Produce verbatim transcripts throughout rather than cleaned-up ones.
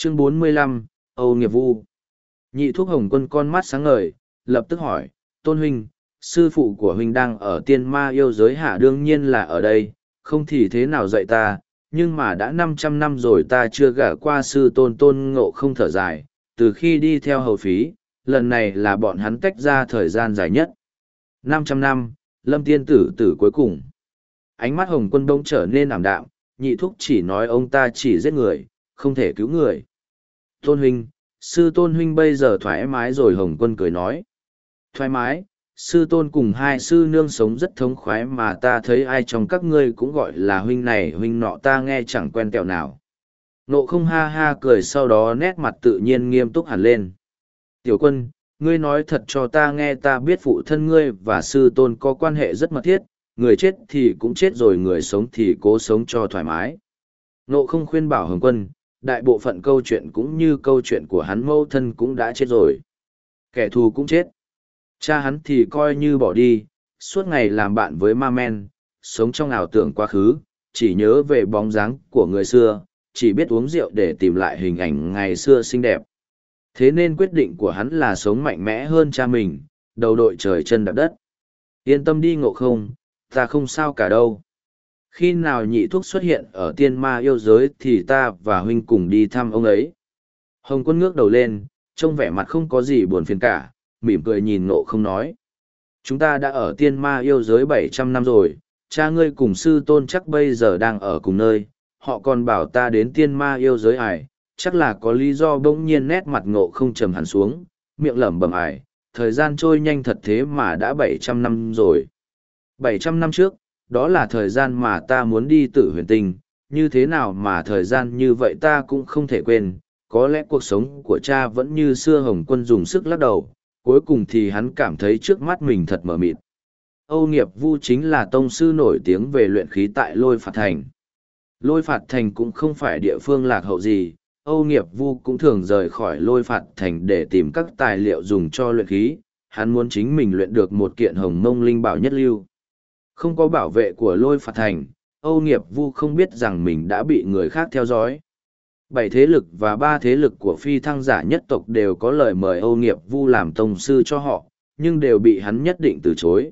Chương bốn mươi lăm, Âu Nghiệp Vu. Nhị Thúc Hồng Quân con mắt sáng ngời, lập tức hỏi, Tôn huynh, sư phụ của huynh đang ở tiên ma yêu giới hạ? Đương nhiên là ở đây, không thì thế nào dạy ta, nhưng mà đã năm trăm năm rồi ta chưa gả qua sư tôn. Tôn Ngộ Không thở dài, từ khi đi theo hầu phí, lần này là bọn hắn tách ra thời gian dài nhất. năm trăm năm, Lâm Tiên Tử tử cuối cùng. Ánh mắt Hồng Quân bỗng trở nên ảm đạm, Nhị Thúc chỉ nói ông ta chỉ giết người, không thể cứu người. Tôn huynh, sư tôn huynh bây giờ thoải mái rồi? Hồng Quân cười nói. Thoải mái, sư tôn cùng hai sư nương sống rất thống khoái mà, ta thấy ai trong các ngươi cũng gọi là huynh này huynh nọ, ta nghe chẳng quen tẹo nào. Nộ Không ha ha cười, sau đó nét mặt tự nhiên nghiêm túc hẳn lên. Tiểu Quân, ngươi nói thật cho ta nghe, ta biết phụ thân ngươi và sư tôn có quan hệ rất mật thiết, người chết thì cũng chết rồi, người sống thì cố sống cho thoải mái. Nộ Không khuyên bảo Hồng Quân, đại bộ phận câu chuyện cũng như câu chuyện của hắn mẫu thân cũng đã chết rồi. Kẻ thù cũng chết. Cha hắn thì coi như bỏ đi, suốt ngày làm bạn với ma men, sống trong ảo tưởng quá khứ, chỉ nhớ về bóng dáng của người xưa, chỉ biết uống rượu để tìm lại hình ảnh ngày xưa xinh đẹp. Thế nên quyết định của hắn là sống mạnh mẽ hơn cha mình, đầu đội trời chân đạp đất. Yên tâm đi Ngộ Không, ta không sao cả đâu. Khi nào Nhị Thúc xuất hiện ở tiên ma yêu giới thì ta và huynh cùng đi thăm ông ấy. Hồng Quân ngước đầu lên, trông vẻ mặt không có gì buồn phiền cả, mỉm cười nhìn Ngộ Không nói. Chúng ta đã ở tiên ma yêu giới bảy trăm năm rồi, cha ngươi cùng sư tôn chắc bây giờ đang ở cùng nơi, họ còn bảo ta đến tiên ma yêu giới ải, chắc là có lý do. Bỗng nhiên nét mặt Ngộ Không trầm hẳn xuống, miệng lẩm bẩm ải, thời gian trôi nhanh thật thế mà đã bảy trăm năm rồi. bảy trăm năm trước, đó là thời gian mà ta muốn đi Tử Huyền Tinh, như thế nào mà thời gian như vậy ta cũng không thể quên, có lẽ cuộc sống của cha vẫn như xưa. Hồng Quân dùng sức lắc đầu, cuối cùng thì hắn cảm thấy trước mắt mình thật mờ mịt. Âu Nghiệp Vu chính là tông sư nổi tiếng về luyện khí tại Lôi Phạt Thành. Lôi Phạt Thành cũng không phải địa phương lạc hậu gì, Âu Nghiệp Vu cũng thường rời khỏi Lôi Phạt Thành để tìm các tài liệu dùng cho luyện khí, hắn muốn chính mình luyện được một kiện hồng mông linh bảo nhất lưu. Không có bảo vệ của Lôi Phạt Thành, Âu Nghiệp Vu không biết rằng mình đã bị người khác theo dõi. Bảy thế lực và ba thế lực của phi thăng giả nhất tộc đều có lời mời Âu Nghiệp Vu làm tông sư cho họ, nhưng đều bị hắn nhất định từ chối.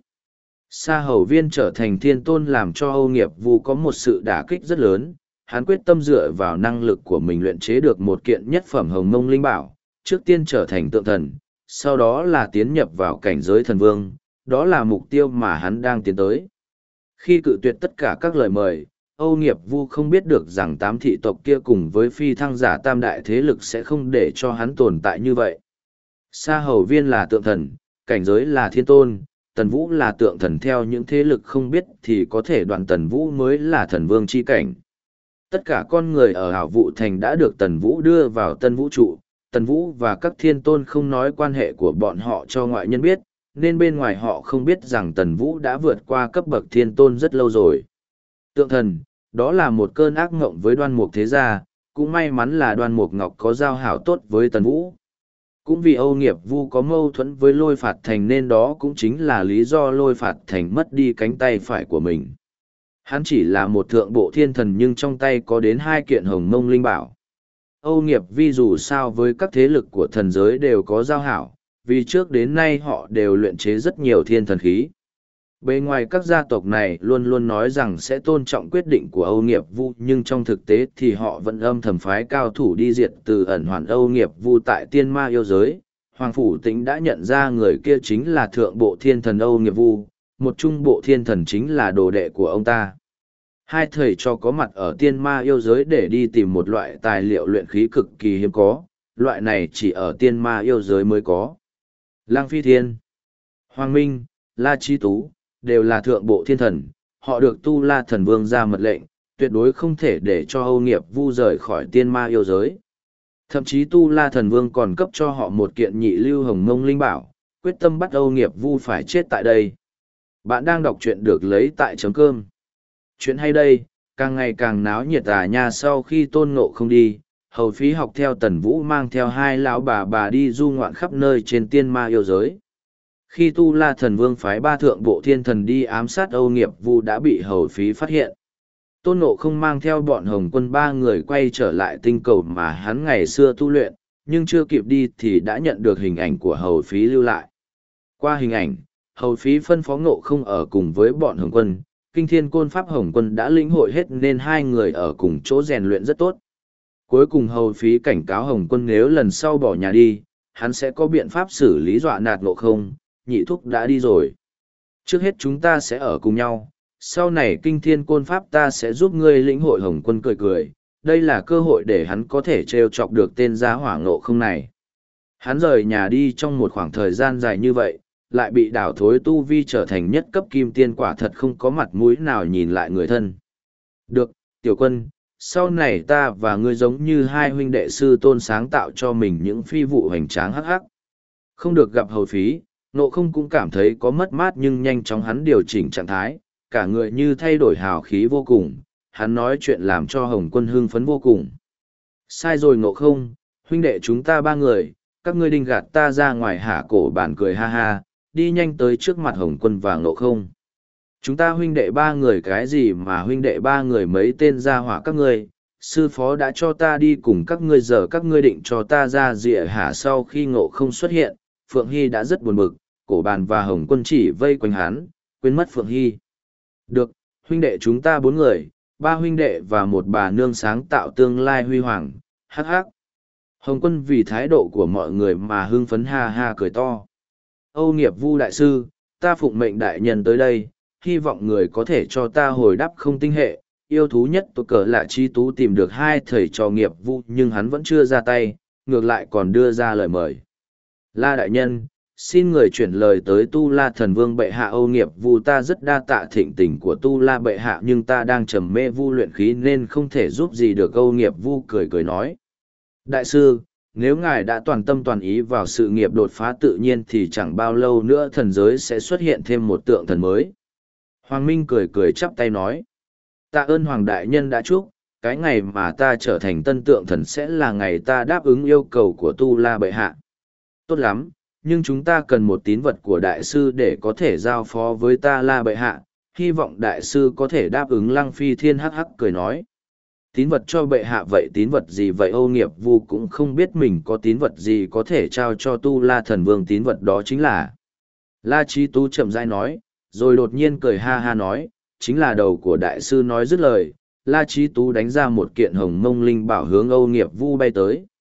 Sa Hầu Viên trở thành thiên tôn làm cho Âu Nghiệp Vu có một sự đả kích rất lớn, hắn quyết tâm dựa vào năng lực của mình luyện chế được một kiện nhất phẩm hồng mông linh bảo, trước tiên trở thành tượng thần, sau đó là tiến nhập vào cảnh giới thần vương, đó là mục tiêu mà hắn đang tiến tới. Khi cự tuyệt tất cả các lời mời, Âu Nghiệp Vu không biết được rằng tám thị tộc kia cùng với phi thăng giả tam đại thế lực sẽ không để cho hắn tồn tại như vậy. Sa Hầu Viên là tượng thần, cảnh giới là thiên tôn, Tần Vũ là tượng thần, theo những thế lực không biết thì có thể đoạn Tần Vũ mới là thần vương chi cảnh. Tất cả con người ở Hảo Vũ Thành đã được Tần Vũ đưa vào tân vũ trụ, Tần Vũ và các thiên tôn không nói quan hệ của bọn họ cho ngoại nhân biết, nên bên ngoài họ không biết rằng Tần Vũ đã vượt qua cấp bậc thiên tôn rất lâu rồi. Tượng thần, đó là một cơn ác ngộng với Đoan Mục Thế Gia, cũng may mắn là Đoan Mục Ngọc có giao hảo tốt với Tần Vũ. Cũng vì Âu Nghiệp Vu có mâu thuẫn với Lôi Phạt Thành nên đó cũng chính là lý do Lôi Phạt Thành mất đi cánh tay phải của mình. Hắn chỉ là một thượng bộ thiên thần nhưng trong tay có đến hai kiện hồng mông linh bảo. Âu Nghiệp Vi dù sao với các thế lực của thần giới đều có giao hảo, vì trước đến nay họ đều luyện chế rất nhiều thiên thần khí. Bề ngoài các gia tộc này luôn luôn nói rằng sẽ tôn trọng quyết định của Âu Nghiệp Vu, nhưng trong thực tế thì họ vẫn âm thầm phái cao thủ đi diệt từ ẩn hoàn Âu Nghiệp Vu tại tiên ma yêu giới. Hoàng Phủ Tĩnh đã nhận ra người kia chính là thượng bộ thiên thần Âu Nghiệp Vu, một trung bộ thiên thần chính là đồ đệ của ông ta. Hai thầy cho có mặt ở tiên ma yêu giới để đi tìm một loại tài liệu luyện khí cực kỳ hiếm có, loại này chỉ ở tiên ma yêu giới mới có. Lăng Phi Thiên, Hoàng Minh, La Chi Tú, đều là thượng bộ thiên thần, họ được Tu La Thần Vương ra mật lệnh, tuyệt đối không thể để cho Âu Nghiệp Vu rời khỏi tiên ma yêu giới. Thậm chí Tu La Thần Vương còn cấp cho họ một kiện nhị lưu hồng mông linh bảo, quyết tâm bắt Âu Nghiệp Vu phải chết tại đây. Bạn đang đọc truyện được lấy tại chấm cơm. Chuyện hay đây, càng ngày càng náo nhiệt à nha. Sau khi Tôn Ngộ Không đi, Hầu Phí học theo Tần Vũ mang theo hai lão bà bà đi du ngoạn khắp nơi trên tiên ma yêu giới. Khi Tu La Thần Vương phái ba thượng bộ thiên thần đi ám sát Âu Nghiệp Vu đã bị Hầu Phí phát hiện. Tôn Ngộ không mang theo bọn Hồng Quân ba người quay trở lại tinh cầu mà hắn ngày xưa tu luyện, nhưng chưa kịp đi thì đã nhận được hình ảnh của Hầu Phí lưu lại. Qua hình ảnh, Hầu Phí phân phó Ngộ không ở cùng với bọn Hồng Quân, Kinh Thiên Côn Pháp Hồng Quân đã lĩnh hội hết nên hai người ở cùng chỗ rèn luyện rất tốt. Cuối cùng Hầu Phí cảnh cáo Hồng Quân nếu lần sau bỏ nhà đi, hắn sẽ có biện pháp xử lý dọa nạt Ngộ không, nhị thúc đã đi rồi. Trước hết chúng ta sẽ ở cùng nhau, sau này Kinh Thiên Côn Pháp ta sẽ giúp ngươi lĩnh hội. Hồng Quân cười cười, đây là cơ hội để hắn có thể trêu chọc được tên giá hỏa Ngộ không này. Hắn rời nhà đi trong một khoảng thời gian dài như vậy, lại bị đảo thối tu vi trở thành nhất cấp kim tiên, quả thật không có mặt mũi nào nhìn lại người thân. Được, Tiểu Quân, sau này ta và ngươi giống như hai huynh đệ sư tôn sáng tạo cho mình những phi vụ hoành tráng hắc hắc. Không được gặp Hầu Phí, Ngộ không cũng cảm thấy có mất mát, nhưng nhanh chóng hắn điều chỉnh trạng thái, cả người như thay đổi hào khí vô cùng, hắn nói chuyện làm cho Hồng Quân hưng phấn vô cùng. Sai rồi Ngộ không, huynh đệ chúng ta ba người, các ngươi đinh gạt ta ra ngoài hả? Cổ bản cười ha ha, đi nhanh tới trước mặt Hồng Quân và Ngộ không. Chúng ta huynh đệ ba người cái gì mà huynh đệ ba người mấy tên gia hỏa các ngươi, sư phó đã cho ta đi cùng các ngươi, giờ các ngươi định cho ta ra rịa hả? Sau khi Ngộ không xuất hiện, Phượng Hy đã rất buồn bực, Cổ bàn và Hồng Quân chỉ vây quanh hắn, quên mất Phượng Hy. Được, huynh đệ chúng ta bốn người, ba huynh đệ và một bà nương sáng tạo tương lai huy hoàng, hắc hắc. Hồng Quân vì thái độ của mọi người mà hưng phấn ha ha cười to. Âu Nghiệp Vu đại sư, ta phụng mệnh đại nhân tới đây, hy vọng người có thể cho ta hồi đáp không tinh hệ. Yêu thú nhất tôi cờ lạ chi tú tìm được hai thầy trò Nghiệp Vu, nhưng hắn vẫn chưa ra tay, ngược lại còn đưa ra lời mời. La đại nhân, xin người chuyển lời tới Tu La thần vương bệ hạ. Âu Nghiệp Vu ta rất đa tạ thịnh tình của Tu La bệ hạ, nhưng ta đang trầm mê vu luyện khí nên không thể giúp gì được. Âu Nghiệp Vu cười cười nói. Đại sư, nếu ngài đã toàn tâm toàn ý vào sự nghiệp đột phá tự nhiên thì chẳng bao lâu nữa thần giới sẽ xuất hiện thêm một tượng thần mới. Hoàng Minh cười cười chắp tay nói. Tạ ơn Hoàng đại nhân đã chúc, cái ngày mà ta trở thành tân tượng thần sẽ là ngày ta đáp ứng yêu cầu của Tu La bệ hạ. Tốt lắm, nhưng chúng ta cần một tín vật của đại sư để có thể giao phó với ta La bệ hạ, hy vọng đại sư có thể đáp ứng. Lăng Phi Thiên hắc hắc cười nói. Tín vật cho bệ hạ? Vậy tín vật gì vậy? Âu Nghiệp Vu cũng không biết mình có tín vật gì có thể trao cho Tu La thần vương. Tín vật đó chính là... La Chí Tú chậm rãi nói, rồi đột nhiên cười ha ha nói, chính là đầu của đại sư. Nói dứt lời, La Chí Tú đánh ra một kiện hồng mông linh bảo hướng Âu Nghiệp Vu bay tới.